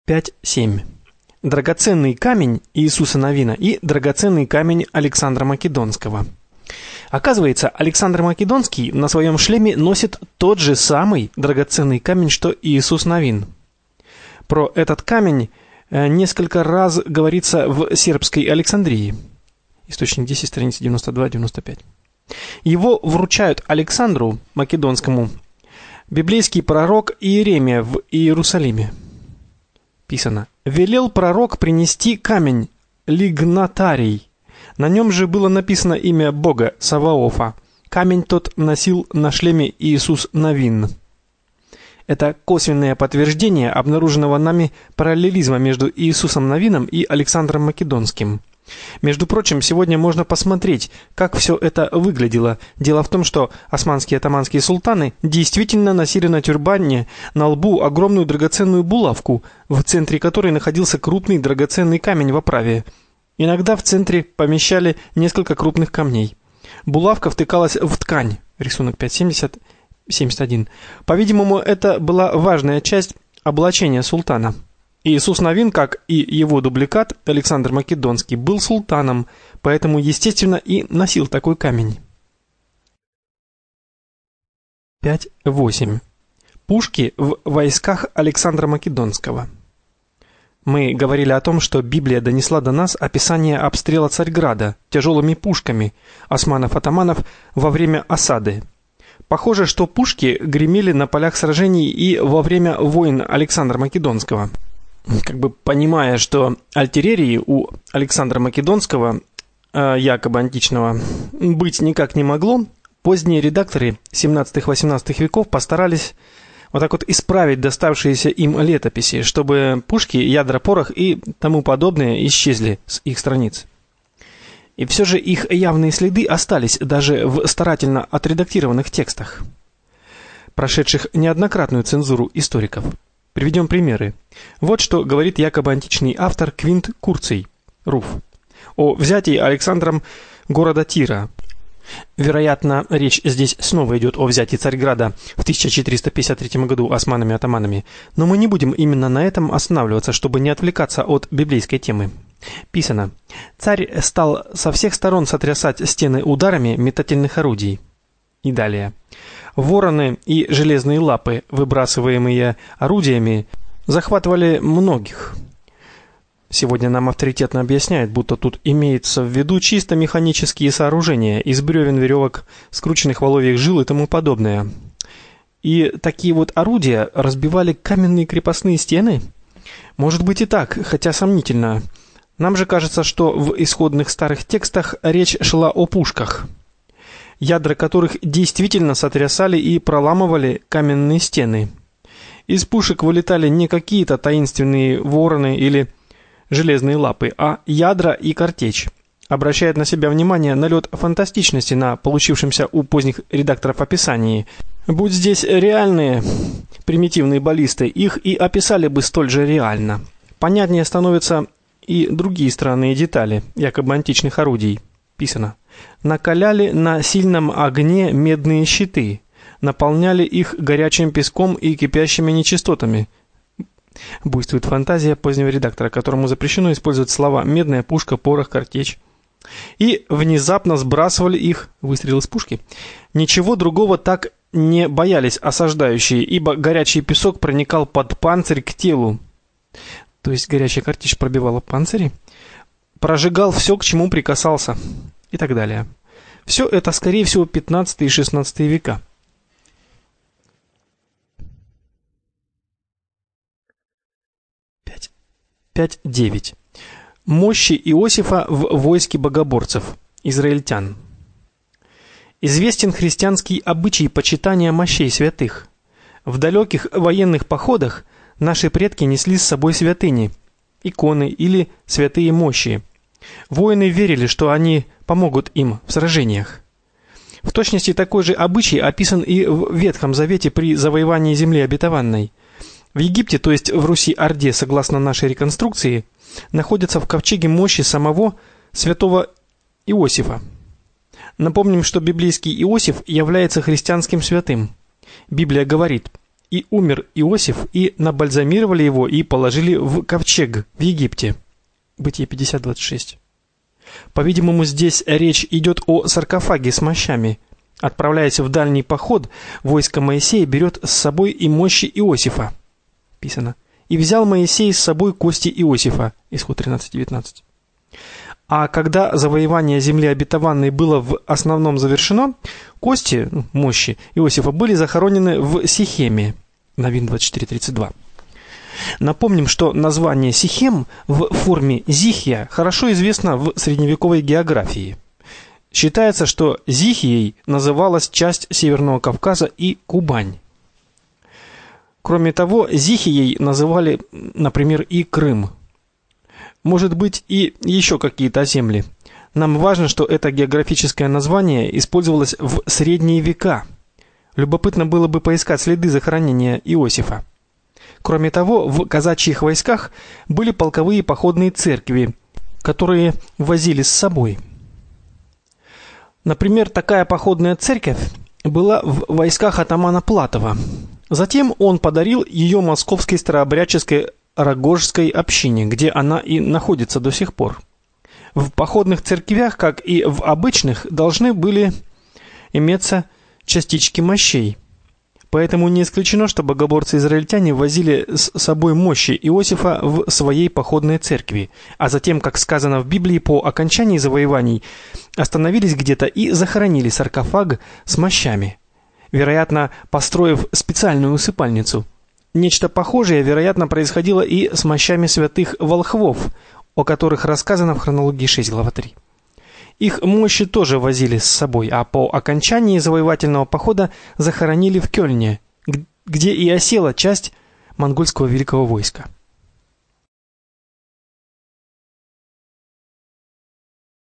5.7. Драгоценный камень Иисуса Навина и драгоценный камень Александра Македонского. Оказывается, Александр Македонский на своем шлеме носит тот же самый драгоценный камень, что Иисус Навин. Про этот камень несколько раз говорится в сербской Александрии. Источник 10, страница 92-95. Его вручают Александру Македонскому библейский пророк Иеремия в Иерусалиме. Писано: «Велел пророк принести камень лигнатарий. На нем же было написано имя Бога Саваофа. Камень тот носил на шлеме Иисус Навин». Это косвенное подтверждение обнаруженного нами параллелизма между Иисусом Навином и Александром Македонским. Между прочим, сегодня можно посмотреть, как все это выглядело. Дело в том, что османские и атаманские султаны действительно носили на тюрбане на лбу огромную драгоценную булавку, в центре которой находился крупный драгоценный камень в оправе. Иногда в центре помещали несколько крупных камней. Булавка втыкалась в ткань. Рисунок 5.70-71. По-видимому, это была важная часть облачения султана. Иисус Навин, как и его дубликат Александр Македонский, был султаном, поэтому, естественно, и носил такой камень. 5.8. Пушки в войсках Александра Македонского. Мы говорили о том, что Библия донесла до нас описание обстрела Царьграда тяжелыми пушками османов-атаманов во время осады. Похоже, что пушки гремели на полях сражений и во время войн Александра Македонского. Понимая, что артиллерии у Александра Македонского, якобы античного, быть никак не могло, поздние редакторы 17-18 веков постарались исправить доставшиеся им летописи, чтобы пушки, ядра, порох и тому подобное исчезли с их страниц. И все же их явные следы остались даже в старательно отредактированных текстах, прошедших неоднократную цензуру историков. Приведем примеры. Вот что говорит якобы античный автор Квинт Курций, Руф, о взятии Александром города Тира. Вероятно, речь здесь снова идет о взятии Царьграда в 1453 году османами-атаманами, но мы не будем именно на этом останавливаться, чтобы не отвлекаться от библейской темы. Писано: «Царь стал со всех сторон сотрясать стены ударами метательных орудий». И далее: «Вороны и железные лапы, выбрасываемые орудиями, захватывали многих». Сегодня нам авторитетно объясняют, будто тут имеется в виду чисто механические сооружения из бревен, веревок, скрученных воловьих жил и тому подобное. И такие орудия разбивали каменные крепостные стены? Может быть и так, хотя сомнительно. Нам же кажется, что в исходных старых текстах речь шла о пушках, ядра которых действительно сотрясали и проламывали каменные стены. Из пушек вылетали не какие-то таинственные вороны или железные лапы, а ядра и картечь. Обращает на себя внимание налет фантастичности на получившемся у поздних редакторов описании. Будь здесь реальные примитивные баллисты, их и описали бы столь же реально. Понятнее становятся и другие странные детали, якобы античных орудий. Писано: «Накаляли на сильном огне медные щиты, наполняли их горячим песком и кипящими нечистотами». Буйствует фантазия позднего редактора, которому запрещено использовать слова «медная пушка», «порох», «картечь». И внезапно сбрасывали их, выстрел из пушки. Ничего другого так не боялись осаждающие, ибо горячий песок проникал под панцирь к телу. То есть горячая картечь пробивала панцири, прожигал все, к чему прикасался, и так далее. Все это, скорее всего, 15 и 16 века. Пять 9. Мощи Иосифа в войске богоборцев, израильтян. Известен христианский обычай почитания мощей святых. В далеких военных походах наши предки несли с собой святыни, иконы или святые мощи. Воины верили, что они помогут им в сражениях. В точности такой же обычай описан и в Ветхом Завете при завоевании земли обетованной. В Египте, то есть в Руси-Орде, согласно нашей реконструкции, находятся в ковчеге мощи самого святого Иосифа. Напомним, что библейский Иосиф является христианским святым. Библия говорит: И умер Иосиф, и набальзамировали его, и положили в ковчег в Египте. Бытие 50:26. По-видимому, здесь речь идет о саркофаге с мощами. Отправляясь в дальний поход, войско Моисея берет с собой и мощи Иосифа. Писано. И взял Моисей с собой кости Иосифа. Исход 13:19. А когда завоевание земли обетованной было в основном завершено, кости, мощи Иосифа были захоронены в Сихеме. Новин 24:32. Напомним, что название Сихем в форме Зихия хорошо известно в средневековой географии. Считается, что Зихией называлась часть Северного Кавказа и Кубань. Кроме того, Зихией называли, например, и Крым. Может быть, и еще какие-то земли. Нам важно, что это географическое название использовалось в средние века. Любопытно было бы поискать следы захоронения Иосифа. Кроме того, в казачьих войсках были полковые походные церкви, которые возили с собой. Например, такая походная церковь была в войсках атамана Платова. Затем он подарил ее московской старообрядческой Рогожской общине, где она и находится до сих пор. В походных церквях, как и в обычных, должны были иметься частички мощей. Поэтому не исключено, что богоборцы-израильтяне возили с собой мощи Иосифа в своей походной церкви, а затем, как сказано в Библии, по окончании завоеваний остановились где-то и захоронили саркофаг с мощами, вероятно, построив специальную усыпальницу. Нечто похожее, вероятно, происходило и с мощами святых волхвов, о которых рассказано в хронологии 6, глава 3. Их мощи тоже возили с собой, а по окончании завоевательного похода захоронили в Кёльне, где и осела часть монгольского великого войска.